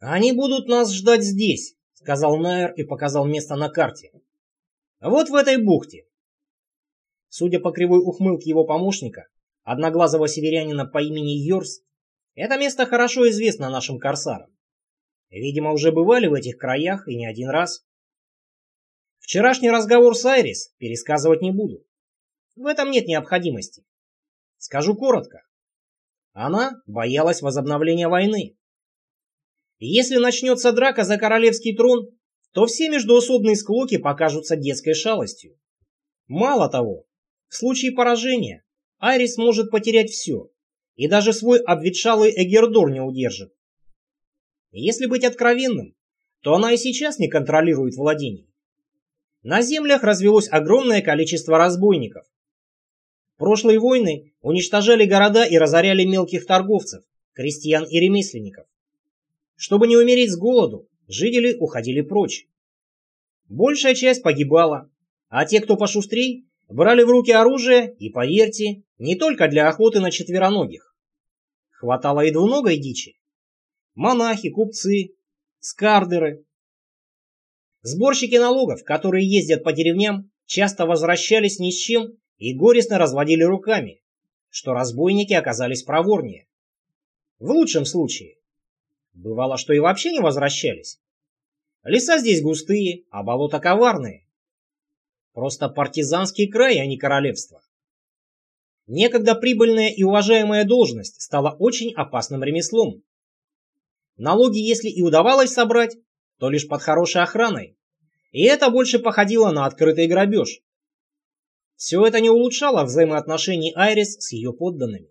«Они будут нас ждать здесь», — сказал Найер и показал место на карте. «Вот в этой бухте». Судя по кривой ухмылке его помощника, одноглазого северянина по имени Йорс, это место хорошо известно нашим корсарам. Видимо, уже бывали в этих краях и не один раз. Вчерашний разговор с Айрис пересказывать не буду. В этом нет необходимости. Скажу коротко. Она боялась возобновления войны. Если начнется драка за королевский трон, то все междоусобные склоки покажутся детской шалостью. Мало того, в случае поражения Айрис может потерять все, и даже свой обветшалый Эгердор не удержит. Если быть откровенным, то она и сейчас не контролирует владений. На землях развелось огромное количество разбойников. Прошлые войны уничтожали города и разоряли мелких торговцев, крестьян и ремесленников. Чтобы не умереть с голоду, жители уходили прочь. Большая часть погибала, а те, кто пошустрей, брали в руки оружие и, поверьте, не только для охоты на четвероногих. Хватало и двуногой дичи. Монахи, купцы, скардеры. Сборщики налогов, которые ездят по деревням, часто возвращались ни с чем и горестно разводили руками, что разбойники оказались проворнее. В лучшем случае. Бывало, что и вообще не возвращались. Леса здесь густые, а болота коварные. Просто партизанский край, а не королевство. Некогда прибыльная и уважаемая должность стала очень опасным ремеслом. Налоги, если и удавалось собрать, то лишь под хорошей охраной, и это больше походило на открытый грабеж. Все это не улучшало взаимоотношений Айрис с ее подданными.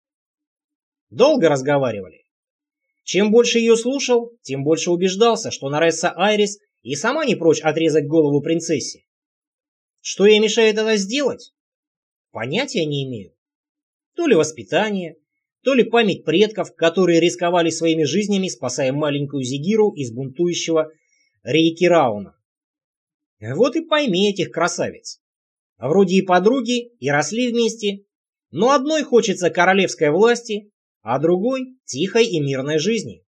Долго разговаривали. Чем больше ее слушал, тем больше убеждался, что Наресса Айрис и сама не прочь отрезать голову принцессе. Что ей мешает это сделать? Понятия не имею. То ли воспитание, то ли память предков, которые рисковали своими жизнями, спасая маленькую Зигиру из бунтующего Рейкирауна. Вот и пойми этих красавиц. Вроде и подруги, и росли вместе, но одной хочется королевской власти, а другой – тихой и мирной жизни.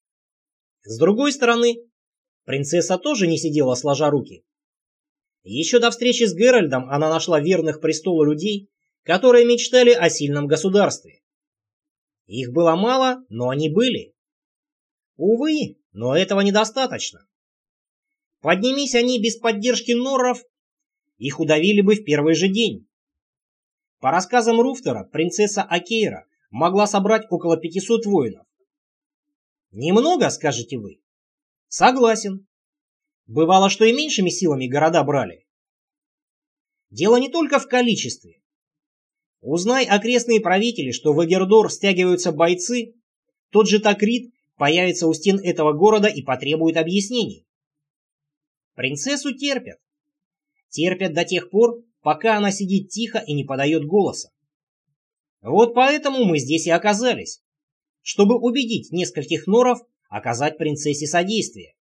С другой стороны, принцесса тоже не сидела сложа руки. Еще до встречи с Геральдом она нашла верных престолу людей, которые мечтали о сильном государстве. Их было мало, но они были. Увы, но этого недостаточно. Поднимись они без поддержки норров, их удавили бы в первый же день. По рассказам Руфтера, принцесса Акейра могла собрать около 500 воинов. Немного, скажете вы? Согласен. Бывало, что и меньшими силами города брали. Дело не только в количестве. Узнай окрестные правители, что в Эгердор стягиваются бойцы, тот же Такрит появится у стен этого города и потребует объяснений. Принцессу терпят. Терпят до тех пор, пока она сидит тихо и не подает голоса. Вот поэтому мы здесь и оказались, чтобы убедить нескольких норов оказать принцессе содействие.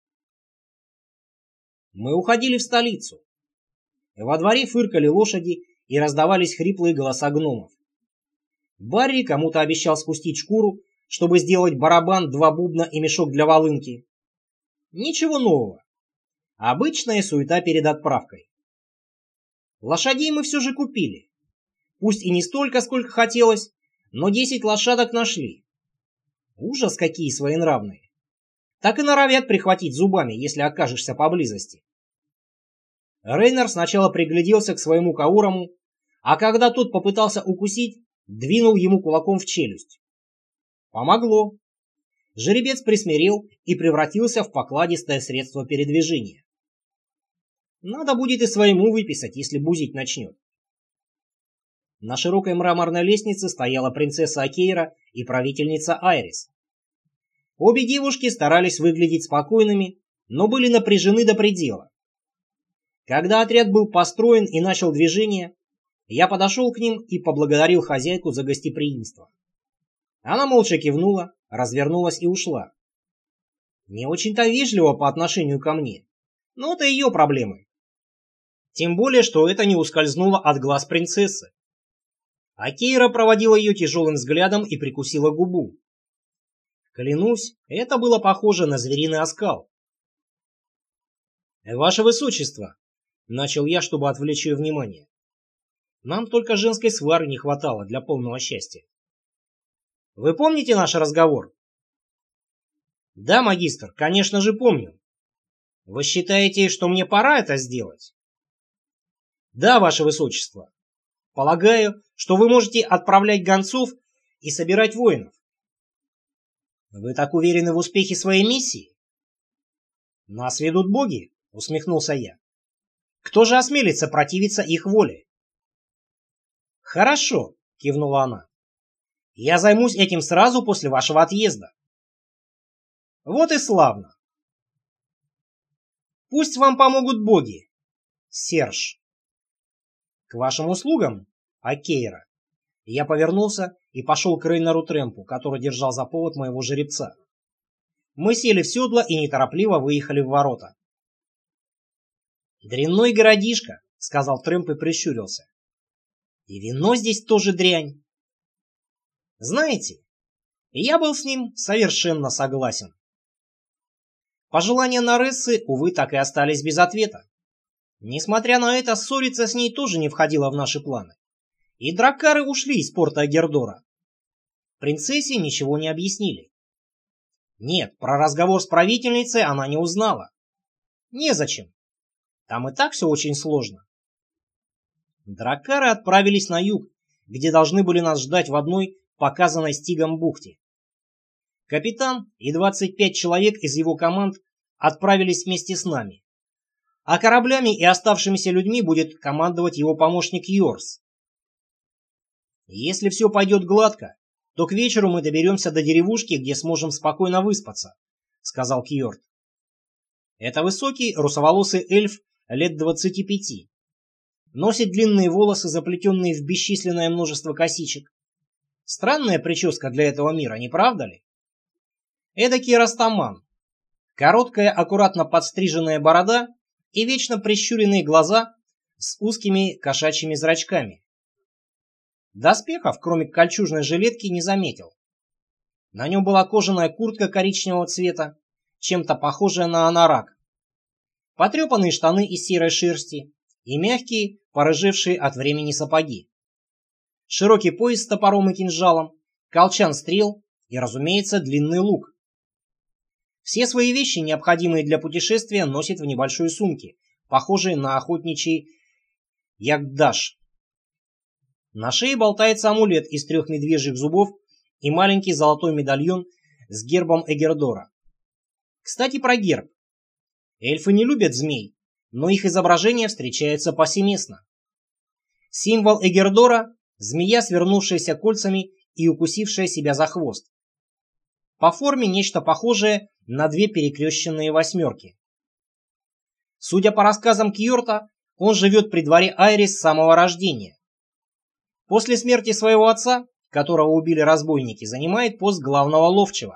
Мы уходили в столицу. Во дворе фыркали лошади и раздавались хриплые голоса гномов. Барри кому-то обещал спустить шкуру, чтобы сделать барабан, 2 бубна и мешок для волынки. Ничего нового. Обычная суета перед отправкой. Лошадей мы все же купили. Пусть и не столько, сколько хотелось, но 10 лошадок нашли. Ужас, какие своенравные. Так и норовят прихватить зубами, если окажешься поблизости. Рейнер сначала пригляделся к своему Каурому, а когда тот попытался укусить, двинул ему кулаком в челюсть. Помогло. Жеребец присмирел и превратился в покладистое средство передвижения. Надо будет и своему выписать, если бузить начнет. На широкой мраморной лестнице стояла принцесса Акейра и правительница Айрис. Обе девушки старались выглядеть спокойными, но были напряжены до предела. Когда отряд был построен и начал движение, я подошел к ним и поблагодарил хозяйку за гостеприимство. Она молча кивнула, развернулась и ушла. Не очень-то вежливо по отношению ко мне, но это ее проблемы. Тем более, что это не ускользнуло от глаз принцессы. Акейра проводила ее тяжелым взглядом и прикусила губу. Клянусь, это было похоже на звериный оскал. «Ваше Высочество!» — начал я, чтобы отвлечь ее внимание. «Нам только женской свары не хватало для полного счастья. Вы помните наш разговор?» «Да, магистр, конечно же помню. Вы считаете, что мне пора это сделать?» «Да, Ваше Высочество. Полагаю, что вы можете отправлять гонцов и собирать воинов. Вы так уверены в успехе своей миссии?» «Нас ведут боги», — усмехнулся я. «Кто же осмелится противиться их воле?» «Хорошо», — кивнула она. «Я займусь этим сразу после вашего отъезда». «Вот и славно. Пусть вам помогут боги, Серж». «К вашим услугам, Акейра». Я повернулся и пошел к Рейнару Трэмпу, который держал за повод моего жеребца. Мы сели в седло и неторопливо выехали в ворота. «Дрянной городишко», — сказал Трэмп и прищурился. «И вино здесь тоже дрянь». Знаете, я был с ним совершенно согласен. Пожелания Нарессы, увы, так и остались без ответа. Несмотря на это, ссориться с ней тоже не входило в наши планы. И драккары ушли из порта Агердора. Принцессе ничего не объяснили. Нет, про разговор с правительницей она не узнала. Незачем. Там и так все очень сложно. Драккары отправились на юг, где должны были нас ждать в одной показанной Стигом бухте. Капитан и 25 человек из его команд отправились вместе с нами. А кораблями и оставшимися людьми будет командовать его помощник Йорс. Если все пойдет гладко, то к вечеру мы доберемся до деревушки, где сможем спокойно выспаться, сказал Кьорд. Это высокий, русоволосый эльф лет 25. Носит длинные волосы, заплетенные в бесчисленное множество косичек. Странная прическа для этого мира, не правда ли? Эдакий растаман. Короткая, аккуратно подстриженная борода и вечно прищуренные глаза с узкими кошачьими зрачками. Доспехов, кроме кольчужной жилетки, не заметил. На нем была кожаная куртка коричневого цвета, чем-то похожая на анорак, потрепанные штаны из серой шерсти и мягкие, порыжевшие от времени сапоги. Широкий пояс с топором и кинжалом, колчан стрел и, разумеется, длинный лук. Все свои вещи, необходимые для путешествия, носит в небольшой сумке, похожей на охотничий ягдаш. На шее болтается амулет из 3 медвежьих зубов и маленький золотой медальон с гербом Эгердора. Кстати, про герб. Эльфы не любят змей, но их изображение встречается повсеместно. Символ Эгердора – змея, свернувшаяся кольцами и укусившая себя за хвост. По форме нечто похожее на 2 перекрещенные восьмерки. Судя по рассказам Кьорта, он живет при дворе Айрис с самого рождения. После смерти своего отца, которого убили разбойники, занимает пост главного ловчего.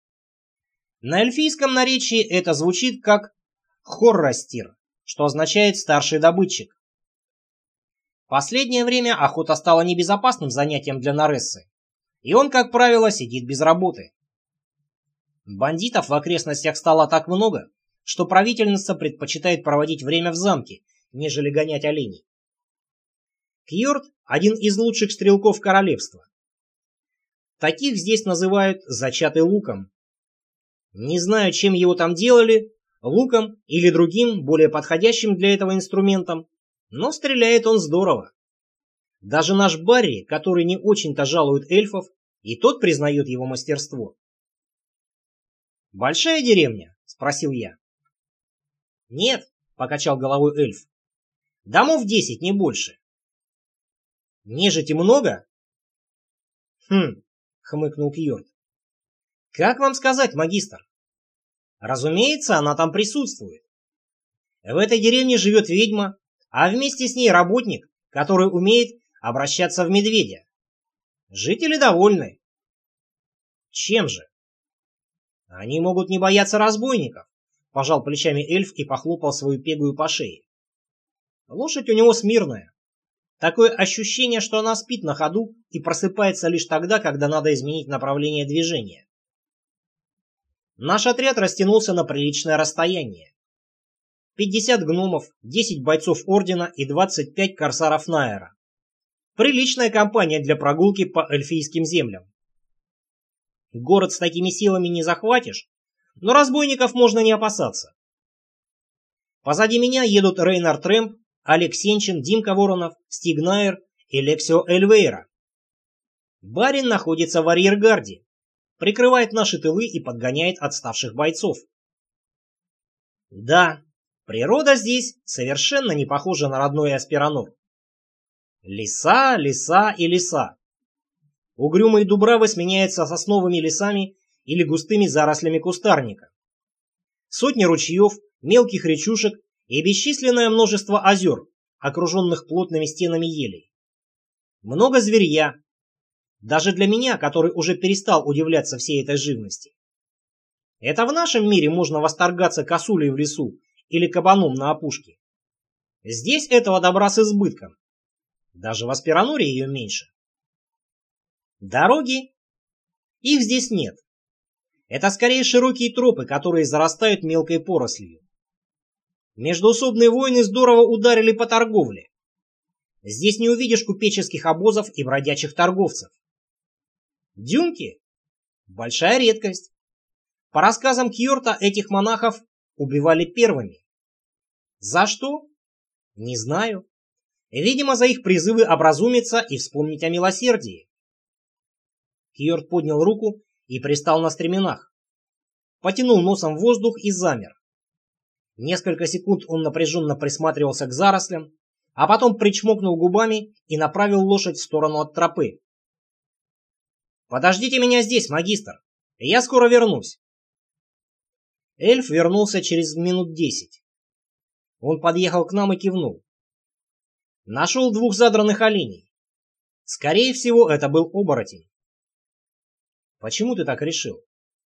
На эльфийском наречии это звучит как «хоррастир», что означает «старший добытчик». Последнее время охота стала небезопасным занятием для Нарессы, и он, как правило, сидит без работы. Бандитов в окрестностях стало так много, что правительница предпочитает проводить время в замке, нежели гонять оленей. Кьорд – один из лучших стрелков королевства. Таких здесь называют «зачатый луком». Не знаю, чем его там делали, луком или другим, более подходящим для этого инструментом, но стреляет он здорово. Даже наш Барри, который не очень-то жалует эльфов, и тот признает его мастерство. «Большая деревня?» – спросил я. «Нет», – покачал головой эльф. «Домов 10, не больше». «Нежити много?» «Хм», — хмыкнул Кьорд. «Как вам сказать, магистр? Разумеется, она там присутствует. В этой деревне живет ведьма, а вместе с ней работник, который умеет обращаться в медведя. Жители довольны». «Чем же?» «Они могут не бояться разбойников», — пожал плечами эльф и похлопал свою пегую по шее. «Лошадь у него смирная. Такое ощущение, что она спит на ходу и просыпается лишь тогда, когда надо изменить направление движения. Наш отряд растянулся на приличное расстояние. 50 гномов, 10 бойцов Ордена и 25 корсаров Найера. Приличная компания для прогулки по эльфийским землям. Город с такими силами не захватишь, но разбойников можно не опасаться. Позади меня едут Рейнар Трэмп, Олег Сенчин, Димка Воронов, Стиг Найер и Лексио Эльвейра. Барин находится в арьергарде, прикрывает наши тылы и подгоняет отставших бойцов. Да, природа здесь совершенно не похожа на родной Аспиранор. Леса, леса и леса. Угрюмые дубравы сменяются сосновыми лесами или густыми зарослями кустарника. Сотни ручьев, мелких речушек и бесчисленное множество озер, окруженных плотными стенами елей. Много зверья. Даже для меня, который уже перестал удивляться всей этой живности. Это в нашем мире можно восторгаться косулей в лесу или кабаном на опушке. Здесь этого добра с избытком. Даже в Аспираноре ее меньше. Дороги? Их здесь нет. Это скорее широкие тропы, которые зарастают мелкой порослью. Междоусобные войны здорово ударили по торговле. Здесь не увидишь купеческих обозов и бродячих торговцев. Дюнки? Большая редкость. По рассказам Кьорта, этих монахов убивали первыми. За что? Не знаю. Видимо, за их призывы образумиться и вспомнить о милосердии. Кьорт поднял руку и пристал на стременах. Потянул носом в воздух и замер. Несколько секунд он напряженно присматривался к зарослям, а потом причмокнул губами и направил лошадь в сторону от тропы. «Подождите меня здесь, магистр. Я скоро вернусь». Эльф вернулся через минут 10. Он подъехал к нам и кивнул. Нашел 2 задранных оленей. Скорее всего, это был оборотень. Почему ты так решил?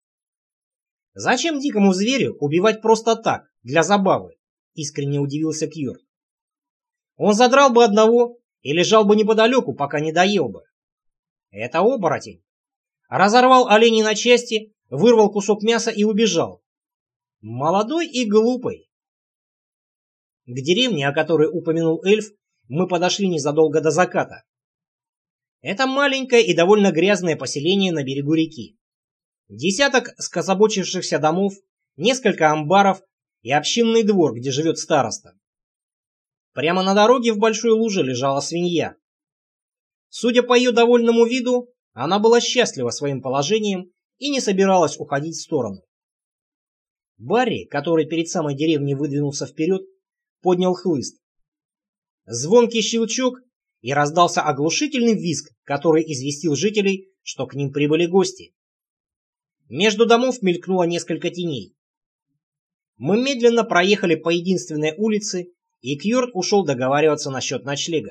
Зачем дикому зверю убивать просто так, для забавы? Искренне удивился Кьорт. Он задрал бы одного и лежал бы неподалеку, пока не доел бы. Это оборотень. Разорвал оленей на части, вырвал кусок мяса и убежал. Молодой и глупый. К деревне, о которой упомянул эльф, мы подошли незадолго до заката. Это маленькое и довольно грязное поселение на берегу реки. Десяток скособочившихся домов, несколько амбаров и общинный двор, где живет староста. Прямо на дороге в большой луже лежала свинья. Судя по ее довольному виду, она была счастлива своим положением и не собиралась уходить в сторону. Барри, который перед самой деревней выдвинулся вперед, поднял хлыст. Звонкий щелчок, и раздался оглушительный визг, который известил жителей, что к ним прибыли гости. Между домов мелькнуло несколько теней. Мы медленно проехали по единственной улице, и Кьорт ушел договариваться насчет ночлега.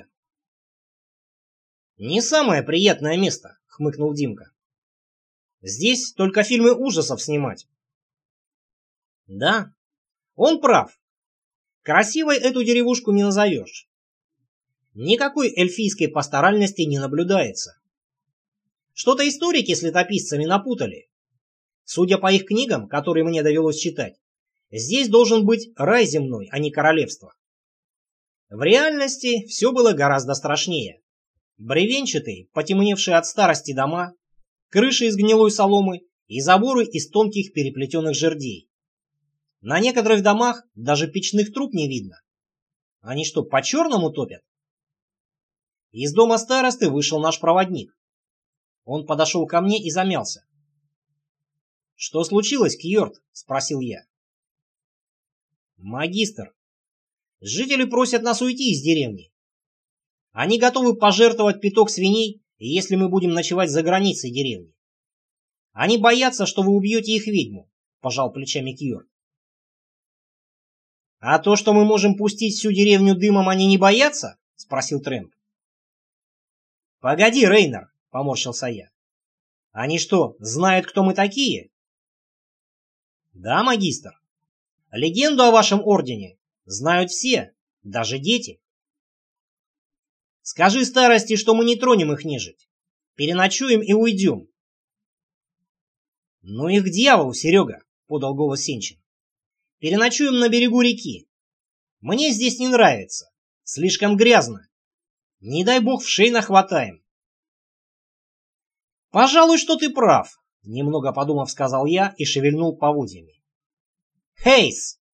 «Не самое приятное место», — хмыкнул Димка. «Здесь только фильмы ужасов снимать». Да, он прав. Красивой эту деревушку не назовешь. Никакой эльфийской пасторальности не наблюдается. Что-то историки с летописцами напутали. Судя по их книгам, которые мне довелось читать, здесь должен быть рай земной, а не королевство. В реальности все было гораздо страшнее. Бревенчатые, потемневшие от старости дома, крыши из гнилой соломы и заборы из тонких переплетенных жердей. На некоторых домах даже печных труб не видно. Они что, по-черному топят? Из дома старосты вышел наш проводник. Он подошел ко мне и замялся. «Что случилось, Кьорт?» — спросил я. «Магистр, жители просят нас уйти из деревни. Они готовы пожертвовать пяток свиней, если мы будем ночевать за границей деревни. Они боятся, что вы убьете их ведьму», — пожал плечами Кьорт. «А то, что мы можем пустить всю деревню дымом, они не боятся?» — спросил Трэмп. «Погоди, Рейнар», — поморщился я. «Они что, знают, кто мы такие?» «Да, магистр. Легенду о вашем ордене знают все, даже дети. Скажи старости, что мы не тронем их нежить. Переночуем и уйдем». «Ну их к дьяволу, Серега», подал голос Сенчин. «Переночуем на берегу реки. Мне здесь не нравится. Слишком грязно. Не дай бог вшей нахватаем». «Пожалуй, что ты прав», — немного подумав, сказал я и шевельнул поводьями. «Хейс!»